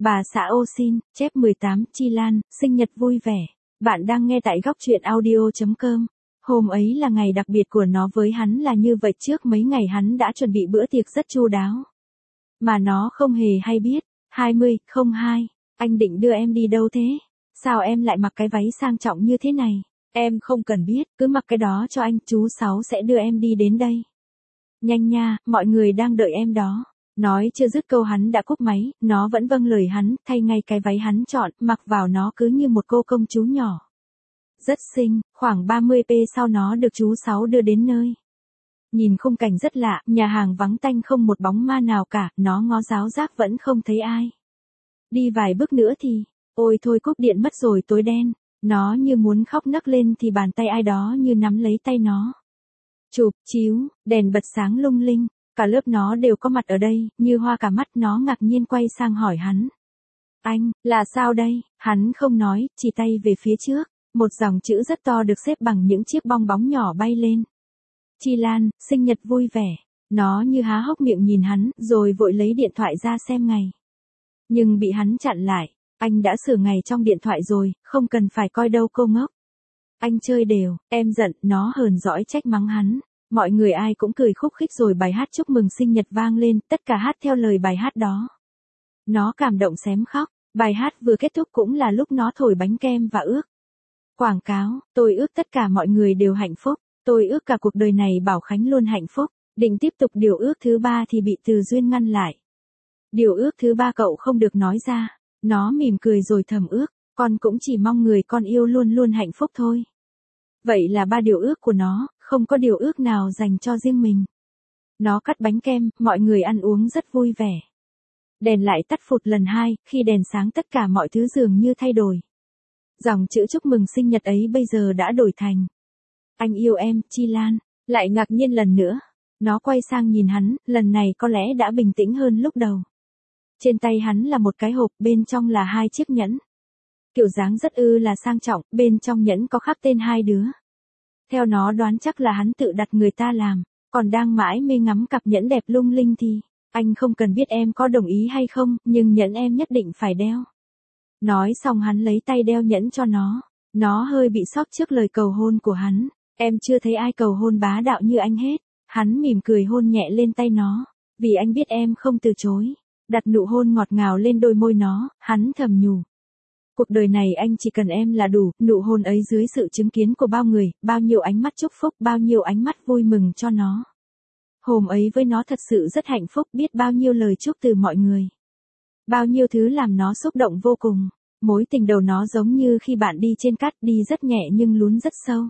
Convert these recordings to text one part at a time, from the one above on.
Bà xã ô xin, chép 18, Chi Lan, sinh nhật vui vẻ. Bạn đang nghe tại góc truyện audio.com. Hôm ấy là ngày đặc biệt của nó với hắn là như vậy, trước mấy ngày hắn đã chuẩn bị bữa tiệc rất chu đáo. Mà nó không hề hay biết. 2002, anh định đưa em đi đâu thế? Sao em lại mặc cái váy sang trọng như thế này? Em không cần biết, cứ mặc cái đó cho anh, chú Sáu sẽ đưa em đi đến đây. Nhanh nha, mọi người đang đợi em đó. Nói chưa dứt câu hắn đã cúp máy, nó vẫn vâng lời hắn, thay ngay cái váy hắn chọn, mặc vào nó cứ như một cô công chúa nhỏ. Rất xinh, khoảng 30p sau nó được chú Sáu đưa đến nơi. Nhìn khung cảnh rất lạ, nhà hàng vắng tanh không một bóng ma nào cả, nó ngó giáo giác vẫn không thấy ai. Đi vài bước nữa thì, ôi thôi cúp điện mất rồi, tối đen. Nó như muốn khóc nấc lên thì bàn tay ai đó như nắm lấy tay nó. Chụp, chiếu, đèn bật sáng lung linh, cả lớp nó đều có mặt ở đây, như hoa cả mắt. Nó ngạc nhiên quay sang hỏi hắn. Anh, là sao đây? Hắn không nói, chỉ tay về phía trước, một dòng chữ rất to được xếp bằng những chiếc bong bóng nhỏ bay lên. Chi Lan, sinh nhật vui vẻ. Nó như há hốc miệng nhìn hắn, rồi vội lấy điện thoại ra xem ngày. Nhưng bị hắn chặn lại. Anh đã sửa ngày trong điện thoại rồi, không cần phải coi đâu cô ngốc. Anh chơi đều, em giận. Nó hờn dỗi trách mắng hắn. Mọi người ai cũng cười khúc khích rồi bài hát chúc mừng sinh nhật vang lên, tất cả hát theo lời bài hát đó. Nó cảm động xém khóc, bài hát vừa kết thúc cũng là lúc nó thổi bánh kem và ước. Quảng cáo, tôi ước tất cả mọi người đều hạnh phúc, tôi ước cả cuộc đời này Bảo Khánh luôn hạnh phúc. Định tiếp tục điều ước thứ 3 thì bị Từ Duyên ngăn lại. Điều ước thứ 3 cậu không được nói ra. Nó mỉm cười rồi thầm ước, con cũng chỉ mong người con yêu luôn luôn hạnh phúc thôi. Vậy là 3 điều ước của nó, không có điều ước nào dành cho riêng mình. Nó cắt bánh kem, mọi người ăn uống rất vui vẻ. Đèn lại tắt phụt lần 2, khi đèn sáng tất cả mọi thứ dường như thay đổi. Dòng chữ chúc mừng sinh nhật ấy bây giờ đã đổi thành anh yêu em, Chi Lan. Lại ngạc nhiên lần nữa. Nó quay sang nhìn hắn, lần này có lẽ đã bình tĩnh hơn lúc đầu. Trên tay hắn là một cái hộp, bên trong là 2 chiếc nhẫn. Kiểu dáng rất là sang trọng, bên trong nhẫn có khắc tên 2 đứa. Theo nó đoán chắc là hắn tự đặt người ta làm, còn đang mãi mê ngắm cặp nhẫn đẹp lung linh thì, anh không cần biết em có đồng ý hay không, nhưng nhẫn em nhất định phải đeo. Nói xong hắn lấy tay đeo nhẫn cho nó. Nó hơi bị sốc trước lời cầu hôn của hắn. Em chưa thấy ai cầu hôn bá đạo như anh hết. Hắn mỉm cười hôn nhẹ lên tay nó. Vì anh biết em không từ chối. Đặt nụ hôn ngọt ngào lên đôi môi nó, hắn thầm nhủ. Cuộc đời này anh chỉ cần em là đủ. Nụ hôn ấy dưới sự chứng kiến của bao người, bao nhiêu ánh mắt chúc phúc, bao nhiêu ánh mắt vui mừng cho nó. Hôm ấy với nó thật sự rất hạnh phúc, biết bao nhiêu lời chúc từ mọi người. Bao nhiêu thứ làm nó xúc động vô cùng. Mối tình đầu nó giống như khi bạn đi trên cát, đi rất nhẹ nhưng lún rất sâu.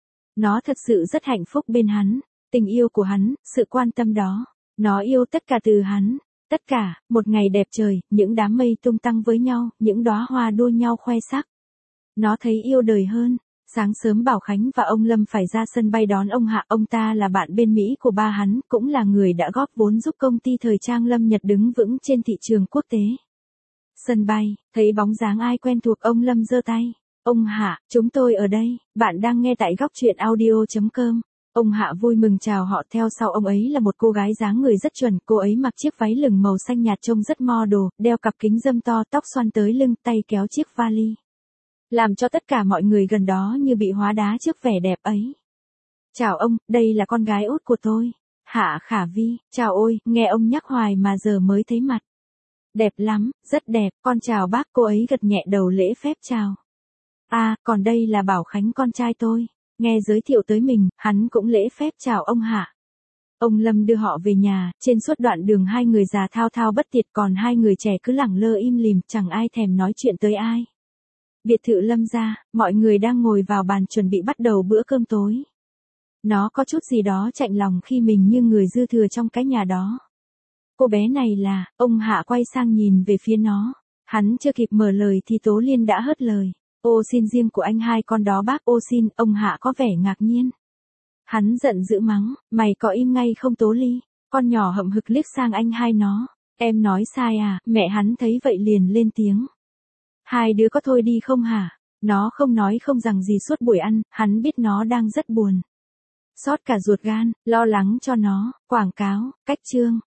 Nó thật sự rất hạnh phúc bên hắn, tình yêu của hắn, sự quan tâm đó. Nó yêu tất cả từ hắn. Tất cả, một ngày đẹp trời, những đám mây tung tăng với nhau, những đóa hoa đua nhau khoe sắc. Nó thấy yêu đời hơn. Sáng sớm Bảo Khánh và ông Lâm phải ra sân bay đón ông Hạ. Ông ta là bạn bên Mỹ của ba hắn, cũng là người đã góp vốn giúp công ty thời trang Lâm Nhật đứng vững trên thị trường quốc tế. Sân bay, thấy bóng dáng ai quen thuộc, ông Lâm giơ tay. Ông Hạ, chúng tôi ở đây. Bạn đang nghe tại góc truyện audio.com. Ông Hạ vui mừng chào họ. Theo sau ông ấy là một cô gái dáng người rất chuẩn. Cô ấy mặc chiếc váy lửng màu xanh nhạt trông rất model, đeo cặp kính râm to, tóc xoăn tới lưng, tay kéo chiếc vali. Làm cho tất cả mọi người gần đó như bị hóa đá trước vẻ đẹp ấy. Chào ông, đây là con gái út của tôi. Hạ Khả Vi. Chào ôi, nghe ông nhắc hoài mà giờ mới thấy mặt. Đẹp lắm, rất đẹp, con chào bác. Cô ấy gật nhẹ đầu lễ phép chào. Còn đây là Bảo Khánh con trai tôi. Nghe giới thiệu tới mình, hắn cũng lễ phép chào ông Hạ. Ông Lâm đưa họ về nhà, trên suốt đoạn đường 2 người già thao thao bất tuyệt, còn 2 người trẻ cứ lẳng lơ im lìm, chẳng ai thèm nói chuyện tới ai. Biệt thự Lâm gia, mọi người đang ngồi vào bàn chuẩn bị bắt đầu bữa cơm tối. Nó có chút gì đó chạnh lòng khi mình như người dư thừa trong cái nhà đó. Cô bé này là, ông Hạ quay sang nhìn về phía nó. Hắn chưa kịp mở lời thì Tố Liên đã hớt lời. Ô xin riêng của anh hai con đó bác. Ô xin, ông Hạ có vẻ ngạc nhiên. Hắn giận dữ mắng, mày có im ngay không Tố Ly? Con nhỏ hậm hực liếc sang anh hai nó. Em nói sai à? Mẹ hắn thấy vậy liền lên tiếng. 2 đứa có thôi đi không hả? Nó không nói không rằng gì suốt buổi ăn, hắn biết nó đang rất buồn. Xót cả ruột gan, lo lắng cho nó. Quảng cáo, cách chương.